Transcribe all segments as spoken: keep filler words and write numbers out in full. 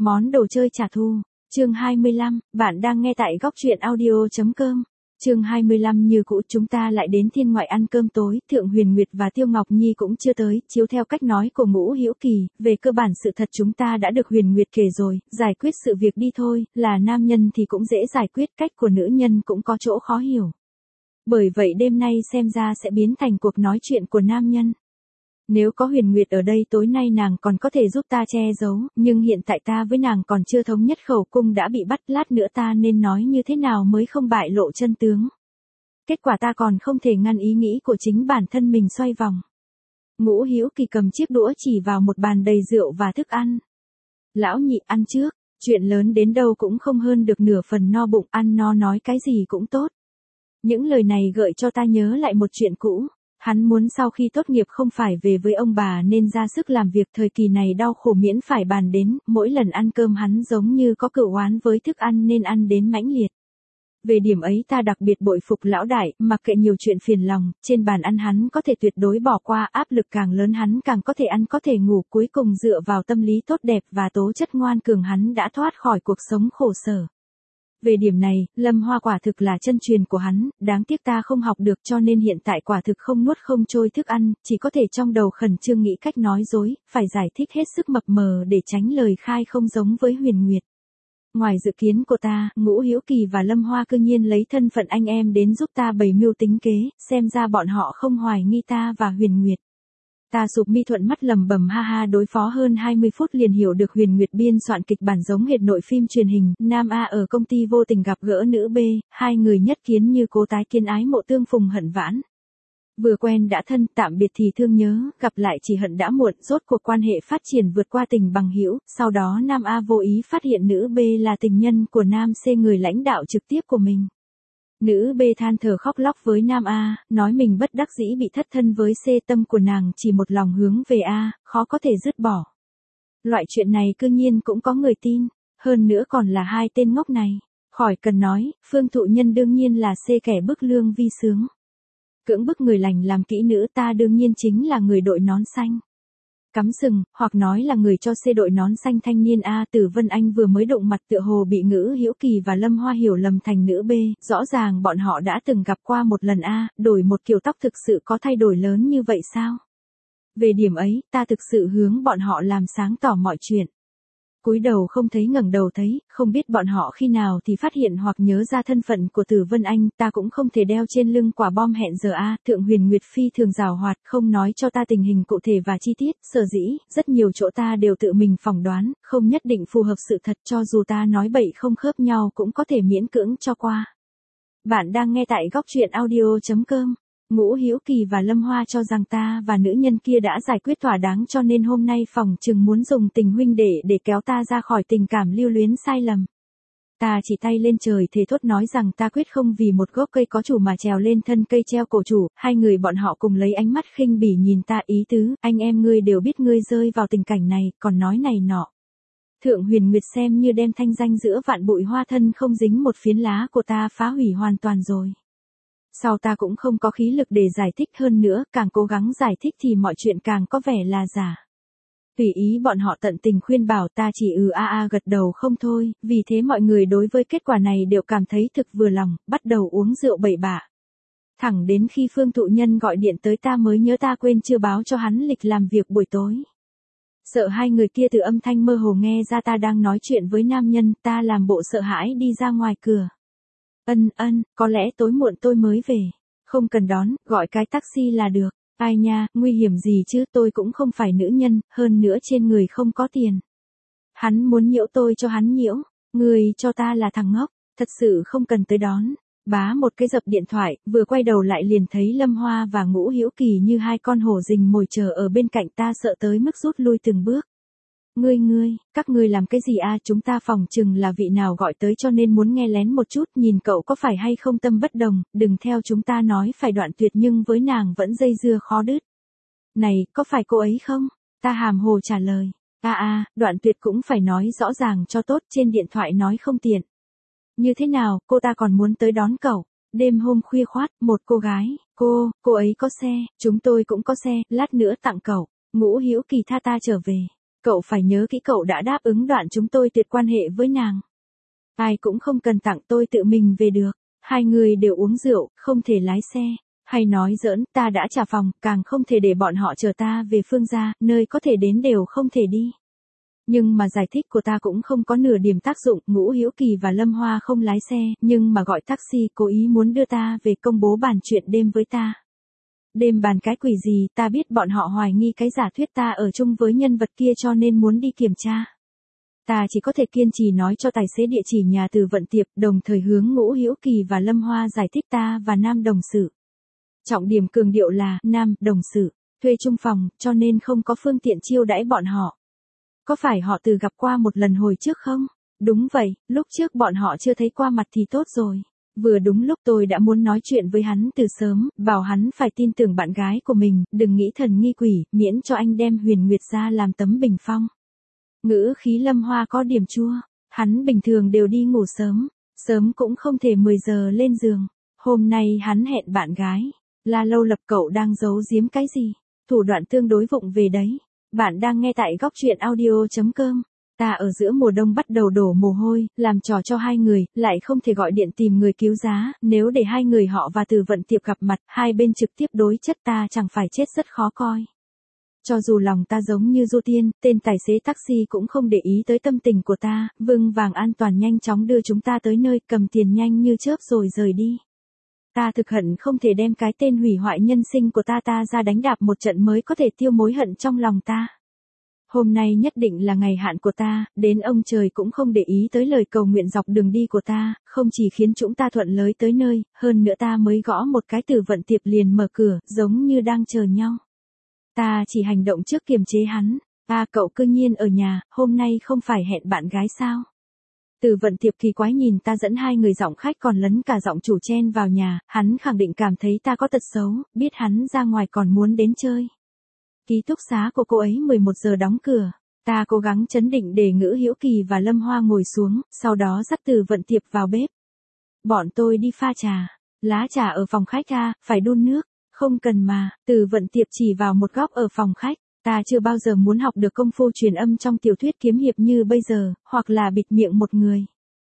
Món đồ chơi trả thù. Chương hai mươi lăm, bạn đang nghe tại góc truyện audio chấm com. Chương hai mươi lăm như cũ chúng ta lại đến thiên ngoại ăn cơm tối, Thượng Huyền Nguyệt và Tiêu Ngọc Nhi cũng chưa tới, chiếu theo cách nói của Ngũ Hữu Kỳ, về cơ bản sự thật chúng ta đã được Huyền Nguyệt kể rồi, giải quyết sự việc đi thôi, là nam nhân thì cũng dễ giải quyết, cách của nữ nhân cũng có chỗ khó hiểu. Bởi vậy đêm nay xem ra sẽ biến thành cuộc nói chuyện của nam nhân. Nếu có Huyền Nguyệt ở đây tối nay nàng còn có thể giúp ta che giấu, nhưng hiện tại ta với nàng còn chưa thống nhất khẩu cung đã bị bắt, lát nữa ta nên nói như thế nào mới không bại lộ chân tướng. Kết quả ta còn không thể ngăn ý nghĩ của chính bản thân mình xoay vòng. Ngũ Hữu Kỳ cầm chiếc đũa chỉ vào một bàn đầy rượu và thức ăn. Lão nhị ăn trước, chuyện lớn đến đâu cũng không hơn được nửa phần no bụng, ăn no nói cái gì cũng tốt. Những lời này gợi cho ta nhớ lại một chuyện cũ. Hắn muốn sau khi tốt nghiệp không phải về với ông bà nên ra sức làm việc, thời kỳ này đau khổ miễn phải bàn đến, mỗi lần ăn cơm hắn giống như có cựu oán với thức ăn nên ăn đến mãnh liệt. Về điểm ấy ta đặc biệt bội phục lão đại, mặc kệ nhiều chuyện phiền lòng, trên bàn ăn hắn có thể tuyệt đối bỏ qua, áp lực càng lớn hắn càng có thể ăn có thể ngủ, cuối cùng dựa vào tâm lý tốt đẹp và tố chất ngoan cường hắn đã thoát khỏi cuộc sống khổ sở. Về điểm này, Lâm Hoa quả thực là chân truyền của hắn, đáng tiếc ta không học được cho nên hiện tại quả thực không nuốt không trôi thức ăn, chỉ có thể trong đầu khẩn trương nghĩ cách nói dối, phải giải thích hết sức mập mờ để tránh lời khai không giống với Huyền Nguyệt. Ngoài dự kiến của ta, Ngũ Hữu Kỳ và Lâm Hoa cư nhiên lấy thân phận anh em đến giúp ta bày mưu tính kế, xem ra bọn họ không hoài nghi ta và Huyền Nguyệt. Ta sụp mi thuận mắt lầm bầm ha ha, đối phó hơn hai mươi phút liền hiểu được Huyền Nguyệt biên soạn kịch bản giống hệt nội phim truyền hình, nam A ở công ty vô tình gặp gỡ nữ B, hai người nhất kiến như cố tái kiến, ái mộ tương phùng hận vãn. Vừa quen đã thân, tạm biệt thì thương nhớ, gặp lại chỉ hận đã muộn, rốt cuộc quan hệ phát triển vượt qua tình bằng hữu, sau đó nam A vô ý phát hiện nữ B là tình nhân của nam C, người lãnh đạo trực tiếp của mình. Nữ B than thở khóc lóc với nam A, nói mình bất đắc dĩ bị thất thân với C, tâm của nàng chỉ một lòng hướng về A, khó có thể dứt bỏ. Loại chuyện này cư nhiên cũng có người tin, hơn nữa còn là hai tên ngốc này. Khỏi cần nói, Phương Thụ Nhân đương nhiên là C, kẻ bức Lương Vi sướng. Cưỡng bức người lành làm kỹ nữ, ta đương nhiên chính là người đội nón xanh. Cắm sừng, hoặc nói là người cho C đội nón xanh thanh niên A. Tử Vân Anh vừa mới đụng mặt tựa hồ bị Ngũ Hữu Kỳ và Lâm Hoa hiểu lầm thành nữ B, rõ ràng bọn họ đã từng gặp qua một lần A, đổi một kiểu tóc thực sự có thay đổi lớn như vậy sao? Về điểm ấy, ta thực sự hướng bọn họ làm sáng tỏ mọi chuyện. Cúi đầu không thấy ngẩng đầu thấy, không biết bọn họ khi nào thì phát hiện hoặc nhớ ra thân phận của Tử Vân Anh, ta cũng không thể đeo trên lưng quả bom hẹn giờ A. Thượng Huyền Nguyệt phi thường giàu hoạt, không nói cho ta tình hình cụ thể và chi tiết, sở dĩ, rất nhiều chỗ ta đều tự mình phỏng đoán, không nhất định phù hợp sự thật, cho dù ta nói bậy không khớp nhau cũng có thể miễn cưỡng cho qua. Bạn đang nghe tại góc truyện audio chấm com. Ngũ Hữu Kỳ và Lâm Hoa cho rằng ta và nữ nhân kia đã giải quyết thỏa đáng cho nên hôm nay phòng chừng muốn dùng tình huynh đệ để kéo ta ra khỏi tình cảm lưu luyến sai lầm. Ta chỉ tay lên trời thề thốt nói rằng ta quyết không vì một gốc cây có chủ mà trèo lên thân cây treo cổ chủ, hai người bọn họ cùng lấy ánh mắt khinh bỉ nhìn ta, ý tứ, anh em ngươi đều biết ngươi rơi vào tình cảnh này, còn nói này nọ. Thượng Huyền Nguyệt xem như đem thanh danh giữa vạn bụi hoa thân không dính một phiến lá của ta phá hủy hoàn toàn rồi. Sau ta cũng không có khí lực để giải thích hơn nữa, càng cố gắng giải thích thì mọi chuyện càng có vẻ là giả. Tùy ý bọn họ tận tình khuyên bảo, ta chỉ ừ a a gật đầu không thôi, vì thế mọi người đối với kết quả này đều cảm thấy thực vừa lòng, bắt đầu uống rượu bậy bạ. Thẳng đến khi Phương Thụ Nhân gọi điện tới ta mới nhớ ta quên chưa báo cho hắn lịch làm việc buổi tối. Sợ hai người kia từ âm thanh mơ hồ nghe ra ta đang nói chuyện với nam nhân, ta làm bộ sợ hãi đi ra ngoài cửa. Ân ân, có lẽ tối muộn tôi mới về. Không cần đón, gọi cái taxi là được. Ai nha, nguy hiểm gì chứ, tôi cũng không phải nữ nhân, hơn nữa trên người không có tiền. Hắn muốn nhiễu tôi cho hắn nhiễu, người cho ta là thằng ngốc, thật sự không cần tới đón. Bá một cái dập điện thoại, vừa quay đầu lại liền thấy Lâm Hoa và Ngũ Hữu Kỳ như hai con hổ rình mồi chờ ở bên cạnh ta, sợ tới mức rút lui từng bước. Ngươi ngươi, các ngươi làm cái gì a? Chúng ta phòng chừng là vị nào gọi tới cho nên muốn nghe lén một chút, nhìn cậu có phải hay không tâm bất đồng, đừng theo chúng ta nói phải đoạn tuyệt nhưng với nàng vẫn dây dưa khó đứt. Này, có phải cô ấy không? Ta hàm hồ trả lời. A a, đoạn tuyệt cũng phải nói rõ ràng cho tốt, trên điện thoại nói không tiện. Như thế nào, cô ta còn muốn tới đón cậu. Đêm hôm khuya khoát, một cô gái, cô, cô ấy có xe, chúng tôi cũng có xe, lát nữa tặng cậu. Ngũ Hữu Kỳ tha ta trở về. Cậu phải nhớ kỹ cậu đã đáp ứng đoạn chúng tôi tuyệt quan hệ với nàng. Ai cũng không cần tặng tôi tự mình về được. Hai người đều uống rượu, không thể lái xe. Hay nói giỡn, ta đã trả phòng, càng không thể để bọn họ chờ ta về Phương gia, nơi có thể đến đều không thể đi. Nhưng mà giải thích của ta cũng không có nửa điểm tác dụng, Ngũ Hữu Kỳ và Lâm Hoa không lái xe, nhưng mà gọi taxi cố ý muốn đưa ta về công bố bàn chuyện đêm với ta. Đêm bàn cái quỷ gì, ta biết bọn họ hoài nghi cái giả thuyết ta ở chung với nhân vật kia cho nên muốn đi kiểm tra. Ta chỉ có thể kiên trì nói cho tài xế địa chỉ nhà Từ Vận Tiệp, đồng thời hướng Ngũ Hữu Kỳ và Lâm Hoa giải thích ta và nam đồng sự. Trọng điểm cường điệu là, nam, đồng sự, thuê chung phòng, cho nên không có phương tiện chiêu đãi bọn họ. Có phải họ từ gặp qua một lần hồi trước không? Đúng vậy, lúc trước bọn họ chưa thấy qua mặt thì tốt rồi. Vừa đúng lúc tôi đã muốn nói chuyện với hắn từ sớm, bảo hắn phải tin tưởng bạn gái của mình, đừng nghĩ thần nghi quỷ, miễn cho anh đem Huyền Nguyệt ra làm tấm bình phong. Ngữ khí Lâm Hoa có điểm chua, hắn bình thường đều đi ngủ sớm, sớm cũng không thể mười giờ lên giường. Hôm nay hắn hẹn bạn gái, La Lâu Lập, cậu đang giấu giếm cái gì? Thủ đoạn tương đối vụng về đấy. Bạn đang nghe tại góc truyện audio chấm com. Ta ở giữa mùa đông bắt đầu đổ mồ hôi, làm trò cho hai người, lại không thể gọi điện tìm người cứu giá, nếu để hai người họ và Từ Vận Tiệp gặp mặt, hai bên trực tiếp đối chất ta chẳng phải chết rất khó coi. Cho dù lòng ta giống như du tiên, tên tài xế taxi cũng không để ý tới tâm tình của ta, vững vàng an toàn nhanh chóng đưa chúng ta tới nơi, cầm tiền nhanh như chớp rồi rời đi. Ta thực hận không thể đem cái tên hủy hoại nhân sinh của ta ta ra đánh đạp một trận mới có thể tiêu mối hận trong lòng ta. Hôm nay nhất định là ngày hạn của ta, đến ông trời cũng không để ý tới lời cầu nguyện dọc đường đi của ta, không chỉ khiến chúng ta thuận lợi tới nơi, hơn nữa ta mới gõ một cái Từ Vận Tiệp liền mở cửa, giống như đang chờ nhau. Ta chỉ hành động trước kiềm chế hắn. À, cậu cư nhiên ở nhà, hôm nay không phải hẹn bạn gái sao? Từ Vận Tiệp kỳ quái nhìn ta dẫn hai người giọng khách còn lấn cả giọng chủ chen vào nhà, hắn khẳng định cảm thấy ta có tật xấu, biết hắn ra ngoài còn muốn đến chơi. Ký túc xá của cô ấy mười một giờ đóng cửa, ta cố gắng trấn định để Ngữ Hữu Kỳ và Lâm Hoa ngồi xuống, sau đó dắt Từ Vận Tiệp vào bếp. Bọn tôi đi pha trà, lá trà ở phòng khách à, phải đun nước, không cần mà, Từ Vận Tiệp chỉ vào một góc ở phòng khách. Ta chưa bao giờ muốn học được công phu truyền âm trong tiểu thuyết kiếm hiệp như bây giờ, hoặc là bịt miệng một người.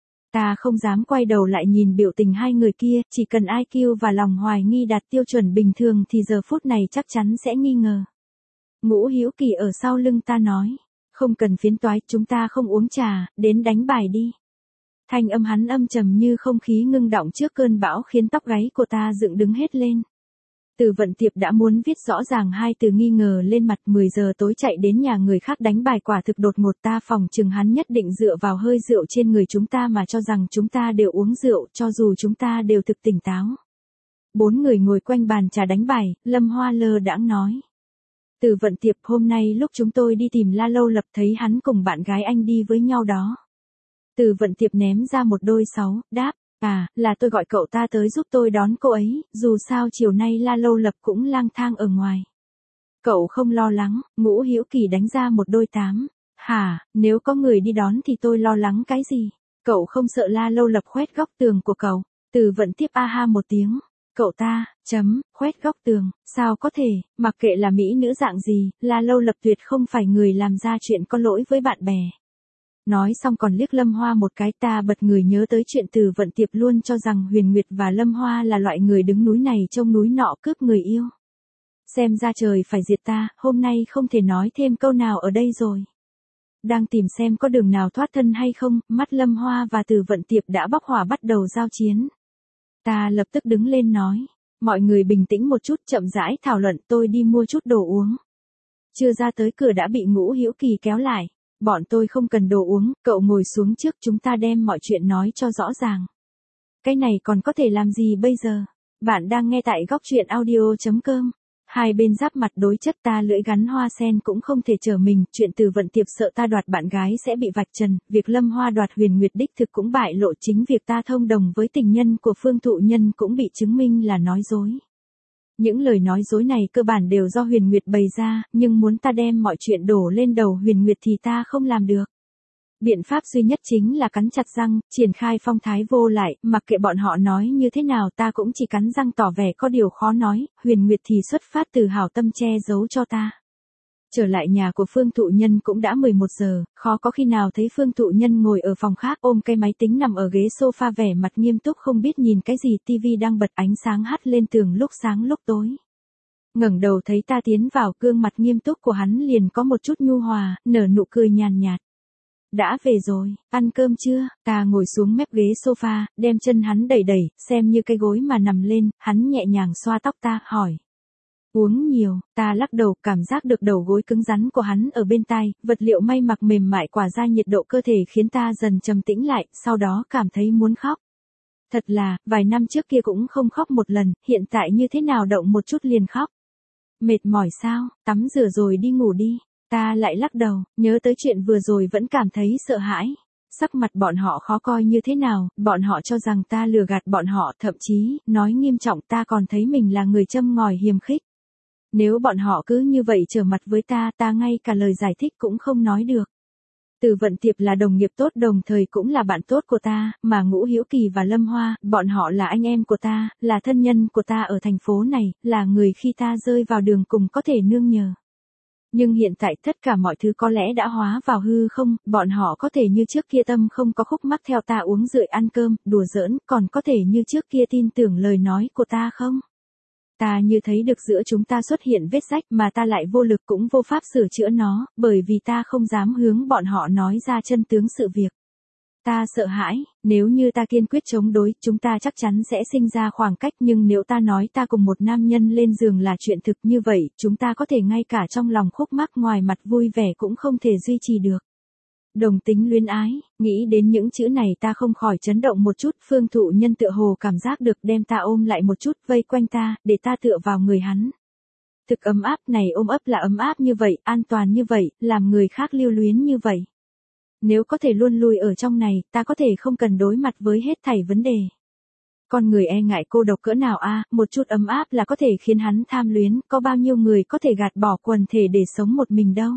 Ta không dám quay đầu lại nhìn biểu tình hai người kia, chỉ cần i kiu và lòng hoài nghi đạt tiêu chuẩn bình thường thì giờ phút này chắc chắn sẽ nghi ngờ. Ngũ Hữu Kỳ ở sau lưng ta nói, không cần phiến toái, chúng ta không uống trà, đến đánh bài đi. Thanh âm hắn âm trầm như không khí ngưng đọng trước cơn bão khiến tóc gáy của ta dựng đứng hết lên. Từ Vận Tiệp đã muốn viết rõ ràng hai từ nghi ngờ lên mặt, mười giờ tối chạy đến nhà người khác đánh bài quả thực đột ngột, ta phòng chừng hắn nhất định dựa vào hơi rượu trên người chúng ta mà cho rằng chúng ta đều uống rượu, cho dù chúng ta đều thực tỉnh táo. Bốn người ngồi quanh bàn trà đánh bài, Lâm Hoa lơ đãng nói. Từ Vận Tiệp, hôm nay lúc chúng tôi đi tìm La Lâu Lập thấy hắn cùng bạn gái anh đi với nhau đó. Từ Vận Tiệp ném ra một đôi sáu, đáp. À, là tôi gọi cậu ta tới giúp tôi đón cô ấy, dù sao chiều nay La Lâu Lập cũng lang thang ở ngoài. Cậu không lo lắng, Ngũ Hữu Kỳ đánh ra một đôi tám. Hả, nếu có người đi đón thì tôi lo lắng cái gì? Cậu không sợ La Lâu Lập khoét góc tường của cậu? Từ Vận Tiếp a ha một tiếng. Cậu ta, chấm, khoét góc tường, sao có thể, mặc kệ là mỹ nữ dạng gì, La Lâu Lập tuyệt không phải người làm ra chuyện có lỗi với bạn bè. Nói xong còn liếc Lâm Hoa một cái, ta bật người nhớ tới chuyện Từ Vận Tiệp luôn cho rằng Huyền Nguyệt và Lâm Hoa là loại người đứng núi này trông núi nọ cướp người yêu. Xem ra trời phải diệt ta, hôm nay không thể nói thêm câu nào ở đây rồi. Đang tìm xem có đường nào thoát thân hay không, mắt Lâm Hoa và Từ Vận Tiệp đã bốc hỏa bắt đầu giao chiến. Ta lập tức đứng lên nói, mọi người bình tĩnh một chút, chậm rãi thảo luận, tôi đi mua chút đồ uống. Chưa ra tới cửa đã bị Ngũ Hữu Kỳ kéo lại. Bọn tôi không cần đồ uống, cậu ngồi xuống trước, chúng ta đem mọi chuyện nói cho rõ ràng. Cái này còn có thể làm gì bây giờ? Bạn đang nghe tại góc truyện audio chấm com. Hai bên giáp mặt đối chất, ta lưỡi gắn hoa sen cũng không thể trở mình, chuyện Từ Vận Tiệp sợ ta đoạt bạn gái sẽ bị vạch trần, việc Lâm Hoa đoạt Huyền Nguyệt đích thực cũng bại lộ, chính việc ta thông đồng với tình nhân của Phương Thụ Nhân cũng bị chứng minh là nói dối. Những lời nói dối này cơ bản đều do Huyền Nguyệt bày ra, nhưng muốn ta đem mọi chuyện đổ lên đầu Huyền Nguyệt thì ta không làm được. Biện pháp duy nhất chính là cắn chặt răng, triển khai phong thái vô lại, mặc kệ bọn họ nói như thế nào ta cũng chỉ cắn răng tỏ vẻ có điều khó nói, Huyền Nguyệt thì xuất phát từ hảo tâm che giấu cho ta. Trở lại nhà của Phương Thụ Nhân cũng đã mười một giờ, khó có khi nào thấy Phương Thụ Nhân ngồi ở phòng khác ôm cái máy tính nằm ở ghế sofa vẻ mặt nghiêm túc không biết nhìn cái gì, tivi đang bật ánh sáng hắt lên tường lúc sáng lúc tối. Ngẩng đầu thấy ta tiến vào, gương mặt nghiêm túc của hắn liền có một chút nhu hòa, nở nụ cười nhàn nhạt. Đã về rồi, ăn cơm chưa? Ta ngồi xuống mép ghế sofa, đem chân hắn đẩy đẩy, xem như cái gối mà nằm lên, hắn nhẹ nhàng xoa tóc ta, hỏi. Uống nhiều, ta lắc đầu, cảm giác được đầu gối cứng rắn của hắn ở bên tai, vật liệu may mặc mềm mại tỏa ra nhiệt độ cơ thể khiến ta dần trầm tĩnh lại, sau đó cảm thấy muốn khóc. Thật là, vài năm trước kia cũng không khóc một lần, hiện tại như thế nào động một chút liền khóc. Mệt mỏi sao, tắm rửa rồi đi ngủ đi. Ta lại lắc đầu, nhớ tới chuyện vừa rồi vẫn cảm thấy sợ hãi. Sắc mặt bọn họ khó coi như thế nào, bọn họ cho rằng ta lừa gạt bọn họ, thậm chí, nói nghiêm trọng ta còn thấy mình là người châm ngòi hiềm khích. Nếu bọn họ cứ như vậy trở mặt với ta, ta ngay cả lời giải thích cũng không nói được. Từ Vận Tiệp là đồng nghiệp tốt đồng thời cũng là bạn tốt của ta, mà Ngũ Hữu Kỳ và Lâm Hoa, bọn họ là anh em của ta, là thân nhân của ta ở thành phố này, là người khi ta rơi vào đường cùng có thể nương nhờ. Nhưng hiện tại tất cả mọi thứ có lẽ đã hóa vào hư không, bọn họ có thể như trước kia tâm không có khúc mắc theo ta uống rượu ăn cơm, đùa giỡn, còn có thể như trước kia tin tưởng lời nói của ta không? Ta như thấy được giữa chúng ta xuất hiện vết rách mà ta lại vô lực cũng vô pháp sửa chữa nó, bởi vì ta không dám hướng bọn họ nói ra chân tướng sự việc. Ta sợ hãi, nếu như ta kiên quyết chống đối, chúng ta chắc chắn sẽ sinh ra khoảng cách, nhưng nếu ta nói ta cùng một nam nhân lên giường là chuyện thực như vậy, chúng ta có thể ngay cả trong lòng khúc mắc ngoài mặt vui vẻ cũng không thể duy trì được. Đồng tính luyến ái, nghĩ đến những chữ này ta không khỏi chấn động một chút, Phương Thụ Nhân tựa hồ cảm giác được đem ta ôm lại một chút, vây quanh ta, để ta tựa vào người hắn. Thực ấm áp này, ôm ấp là ấm áp như vậy, an toàn như vậy, làm người khác lưu luyến như vậy. Nếu có thể luôn lui ở trong này, ta có thể không cần đối mặt với hết thảy vấn đề. Con người e ngại cô độc cỡ nào a, một chút ấm áp là có thể khiến hắn tham luyến, có bao nhiêu người có thể gạt bỏ quần thể để sống một mình đâu.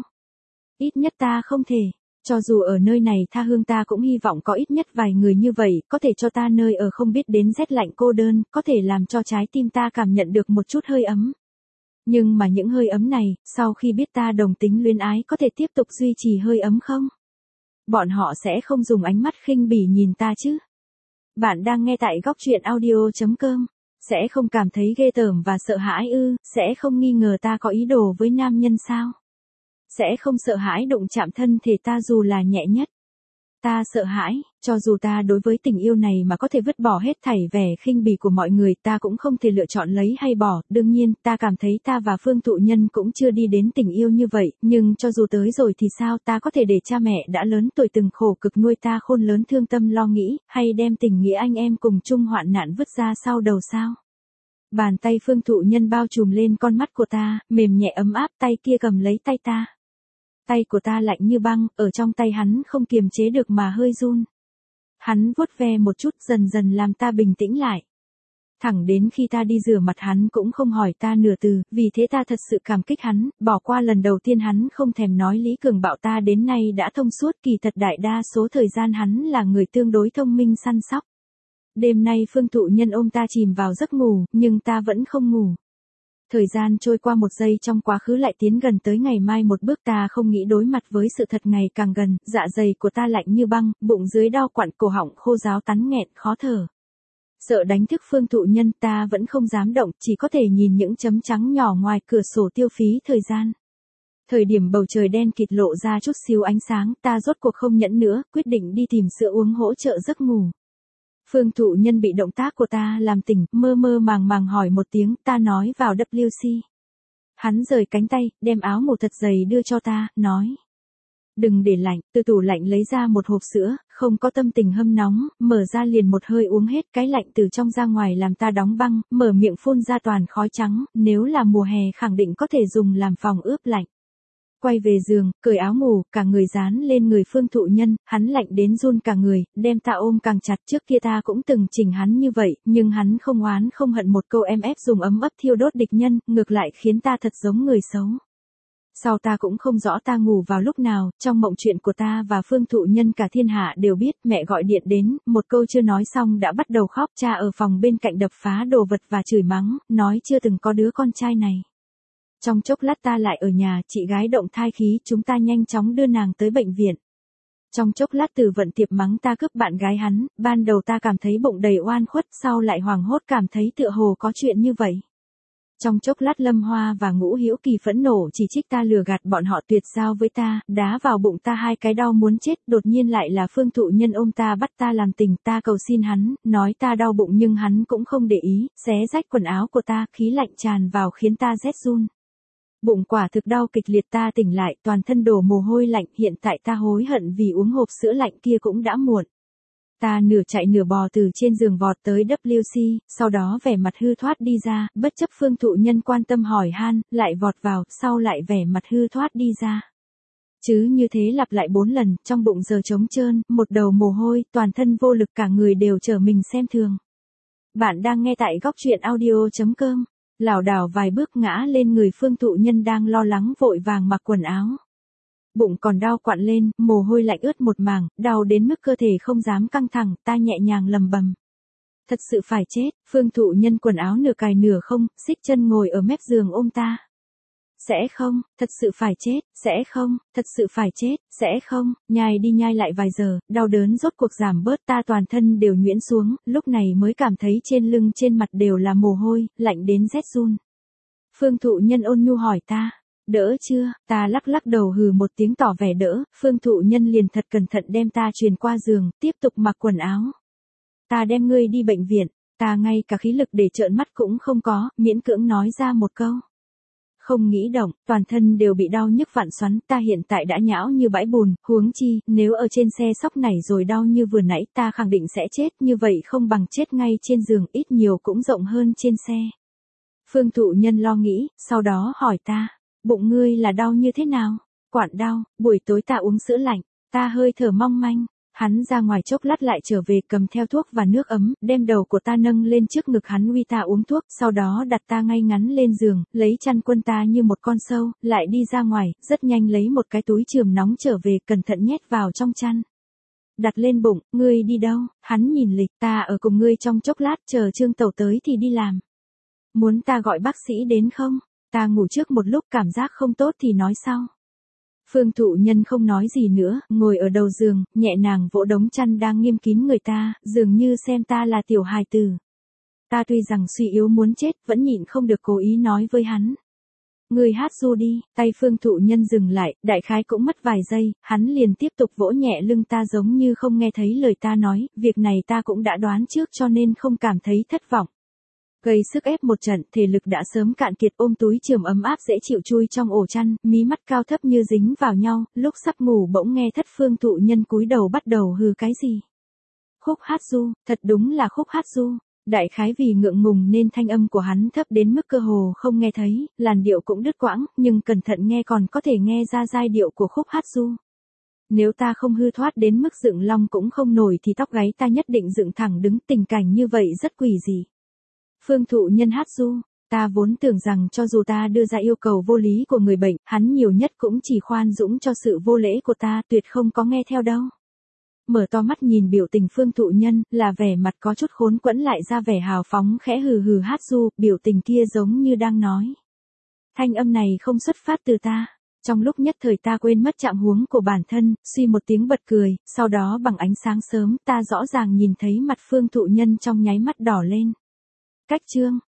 Ít nhất ta không thể. Cho dù ở nơi này tha hương ta cũng hy vọng có ít nhất vài người như vậy, có thể cho ta nơi ở không biết đến rét lạnh cô đơn, có thể làm cho trái tim ta cảm nhận được một chút hơi ấm. Nhưng mà những hơi ấm này, sau khi biết ta đồng tính luyến ái có thể tiếp tục duy trì hơi ấm không? Bọn họ sẽ không dùng ánh mắt khinh bỉ nhìn ta chứ? Bạn đang nghe tại góc truyện audio chấm com. Sẽ không cảm thấy ghê tởm và sợ hãi ư, sẽ không nghi ngờ ta có ý đồ với nam nhân sao? Sẽ không sợ hãi đụng chạm thân thể ta dù là nhẹ nhất. Ta sợ hãi, cho dù ta đối với tình yêu này mà có thể vứt bỏ hết thảy vẻ khinh bỉ của mọi người, ta cũng không thể lựa chọn lấy hay bỏ, đương nhiên, ta cảm thấy ta và Phương Thụ Nhân cũng chưa đi đến tình yêu như vậy, nhưng cho dù tới rồi thì sao, ta có thể để cha mẹ đã lớn tuổi từng khổ cực nuôi ta khôn lớn thương tâm lo nghĩ, hay đem tình nghĩa anh em cùng chung hoạn nạn vứt ra sau đầu sao? Bàn tay Phương Thụ Nhân bao trùm lên con mắt của ta, mềm nhẹ ấm áp, tay kia cầm lấy tay ta. Tay của ta lạnh như băng, ở trong tay hắn không kiềm chế được mà hơi run. Hắn vuốt ve một chút dần dần làm ta bình tĩnh lại. Thẳng đến khi ta đi rửa mặt hắn cũng không hỏi ta nửa từ, vì thế ta thật sự cảm kích hắn, bỏ qua lần đầu tiên hắn không thèm nói Lý Cường Bạo ta đến nay đã thông suốt, kỳ thật đại đa số thời gian hắn là người tương đối thông minh săn sóc. Đêm nay Phương Thụ Nhân ôm ta chìm vào giấc ngủ, nhưng ta vẫn không ngủ. Thời gian trôi qua một giây trong quá khứ lại tiến gần tới ngày mai một bước, ta không nghĩ đối mặt với sự thật ngày càng gần, dạ dày của ta lạnh như băng, bụng dưới đau quặn, cổ họng khô ráo tắn nghẹn, khó thở. Sợ đánh thức Phương Thụ Nhân ta vẫn không dám động, chỉ có thể nhìn những chấm trắng nhỏ ngoài cửa sổ tiêu phí thời gian. Thời điểm bầu trời đen kịt lộ ra chút xíu ánh sáng, ta rốt cuộc không nhẫn nữa, quyết định đi tìm sữa uống hỗ trợ giấc ngủ. Phương Thụ Nhân bị động tác của ta làm tỉnh, mơ mơ màng màng hỏi một tiếng, ta nói vào vê kép xê. Hắn rời cánh tay, đem áo ngủ thật dày đưa cho ta, nói. Đừng để lạnh, từ tủ lạnh lấy ra một hộp sữa, không có tâm tình hâm nóng, mở ra liền một hơi uống hết, cái lạnh từ trong ra ngoài làm ta đóng băng, mở miệng phun ra toàn khói trắng, nếu là mùa hè khẳng định có thể dùng làm phòng ướp lạnh. Quay về giường, cởi áo ngủ, cả người dán lên người Phương Thụ Nhân, hắn lạnh đến run cả người, đem ta ôm càng chặt, trước kia ta cũng từng chỉnh hắn như vậy, nhưng hắn không oán không hận, một câu em ép dùng ấm ấp thiêu đốt địch nhân, ngược lại khiến ta thật giống người xấu. Sau ta cũng không rõ ta ngủ vào lúc nào, trong mộng chuyện của ta và Phương Thụ Nhân cả thiên hạ đều biết, mẹ gọi điện đến, một câu chưa nói xong đã bắt đầu khóc, cha ở phòng bên cạnh đập phá đồ vật và chửi mắng, nói chưa từng có đứa con trai này. Trong chốc lát ta lại ở nhà, chị gái động thai khí, chúng ta nhanh chóng đưa nàng tới bệnh viện. Trong chốc lát Từ Vận Tiệp mắng ta cướp bạn gái hắn, ban đầu ta cảm thấy bụng đầy oan khuất, sau lại hoảng hốt cảm thấy tựa hồ có chuyện như vậy. Trong chốc lát Lâm Hoa và Ngũ Hữu Kỳ phẫn nộ chỉ trích ta lừa gạt bọn họ tuyệt giao với ta, đá vào bụng ta hai cái đau muốn chết, đột nhiên lại là Phương Thụ Nhân ôm ta bắt ta làm tình, ta cầu xin hắn, nói ta đau bụng nhưng hắn cũng không để ý, xé rách quần áo của ta, khí lạnh tràn vào khiến ta rét run. Bụng quả thực đau kịch liệt, ta tỉnh lại, toàn thân đổ mồ hôi lạnh, hiện tại ta hối hận vì uống hộp sữa lạnh kia cũng đã muộn. Ta nửa chạy nửa bò từ trên giường vọt tới W C, sau đó vẻ mặt hư thoát đi ra, bất chấp Phương Thụ Nhân quan tâm hỏi han, lại vọt vào, sau lại vẻ mặt hư thoát đi ra. Chứ như thế lặp lại bốn lần, trong bụng giờ trống trơn, một đầu mồ hôi, toàn thân vô lực, cả người đều trở mình xem thường. Bạn đang nghe tại góc truyện audio chấm com. Lảo đảo vài bước ngã lên người Phương Thụ Nhân đang lo lắng vội vàng mặc quần áo. Bụng còn đau quặn lên, mồ hôi lạnh ướt một mảng, đau đến mức cơ thể không dám căng thẳng, ta nhẹ nhàng lầm bầm. Thật sự phải chết, Phương Thụ Nhân quần áo nửa cài nửa không, xích chân ngồi ở mép giường ôm ta. Sẽ không, thật sự phải chết, sẽ không, thật sự phải chết, sẽ không, nhai đi nhai lại vài giờ, đau đớn rốt cuộc giảm bớt, ta toàn thân đều nhuyễn xuống, lúc này mới cảm thấy trên lưng trên mặt đều là mồ hôi, lạnh đến rét run. Phương Thụ Nhân ôn nhu hỏi ta, đỡ chưa, ta lắc lắc đầu hừ một tiếng tỏ vẻ đỡ, Phương Thụ Nhân liền thật cẩn thận đem ta truyền qua giường, tiếp tục mặc quần áo. Ta đem ngươi đi bệnh viện, ta ngay cả khí lực để trợn mắt cũng không có, miễn cưỡng nói ra một câu. Không nghĩ động, toàn thân đều bị đau nhức vặn xoắn, ta hiện tại đã nhão như bãi bùn, huống chi, nếu ở trên xe sóc này rồi đau như vừa nãy ta khẳng định sẽ chết, như vậy không bằng chết ngay trên giường, ít nhiều cũng rộng hơn trên xe. Phương Thụ Nhân lo nghĩ, sau đó hỏi ta, bụng ngươi là đau như thế nào? Quặn đau, buổi tối ta uống sữa lạnh, ta hơi thở mong manh. Hắn ra ngoài chốc lát lại trở về cầm theo thuốc và nước ấm, đem đầu của ta nâng lên trước ngực hắn uy ta uống thuốc, sau đó đặt ta ngay ngắn lên giường, lấy chăn quân ta như một con sâu, lại đi ra ngoài, rất nhanh lấy một cái túi chườm nóng trở về, cẩn thận nhét vào trong chăn. Đặt lên bụng, ngươi đi đâu? Hắn nhìn lịch, ta ở cùng ngươi trong chốc lát, chờ Trương Tẩu tới thì đi làm. Muốn ta gọi bác sĩ đến không? Ta ngủ trước một lúc cảm giác không tốt thì nói sau. Phương Thụ Nhân không nói gì nữa, ngồi ở đầu giường, nhẹ nhàng vỗ đống chăn đang nghiêm kín người ta, dường như xem ta là tiểu hài tử. Ta tuy rằng suy yếu muốn chết, vẫn nhịn không được cố ý nói với hắn. Người hát ru đi, tay Phương Thụ Nhân dừng lại, đại khái cũng mất vài giây, hắn liền tiếp tục vỗ nhẹ lưng ta giống như không nghe thấy lời ta nói, việc này ta cũng đã đoán trước cho nên không cảm thấy thất vọng. Gây sức ép một trận, thể lực đã sớm cạn kiệt, ôm túi chườm ấm áp dễ chịu chui trong ổ chăn, mí mắt cao thấp như dính vào nhau, lúc sắp ngủ bỗng nghe thất Phương Thụ Nhân cúi đầu bắt đầu hừ cái gì. Khúc hát ru, thật đúng là khúc hát ru, đại khái vì ngượng ngùng nên thanh âm của hắn thấp đến mức cơ hồ không nghe thấy, làn điệu cũng đứt quãng, nhưng cẩn thận nghe còn có thể nghe ra giai điệu của khúc hát ru. Nếu ta không hư thoát đến mức dựng long cũng không nổi thì tóc gáy ta nhất định dựng thẳng đứng, tình cảnh như vậy rất quỷ dị. Phương Thụ Nhân hát ru, ta vốn tưởng rằng cho dù ta đưa ra yêu cầu vô lý của người bệnh, hắn nhiều nhất cũng chỉ khoan dũng cho sự vô lễ của ta, tuyệt không có nghe theo đâu. Mở to mắt nhìn biểu tình Phương Thụ Nhân, là vẻ mặt có chút khốn quẫn lại ra vẻ hào phóng khẽ hừ hừ hát ru, biểu tình kia giống như đang nói. Thanh âm này không xuất phát từ ta. Trong lúc nhất thời ta quên mất trạng huống của bản thân, suy một tiếng bật cười, sau đó bằng ánh sáng sớm ta rõ ràng nhìn thấy mặt Phương Thụ Nhân trong nháy mắt đỏ lên. Cách chương,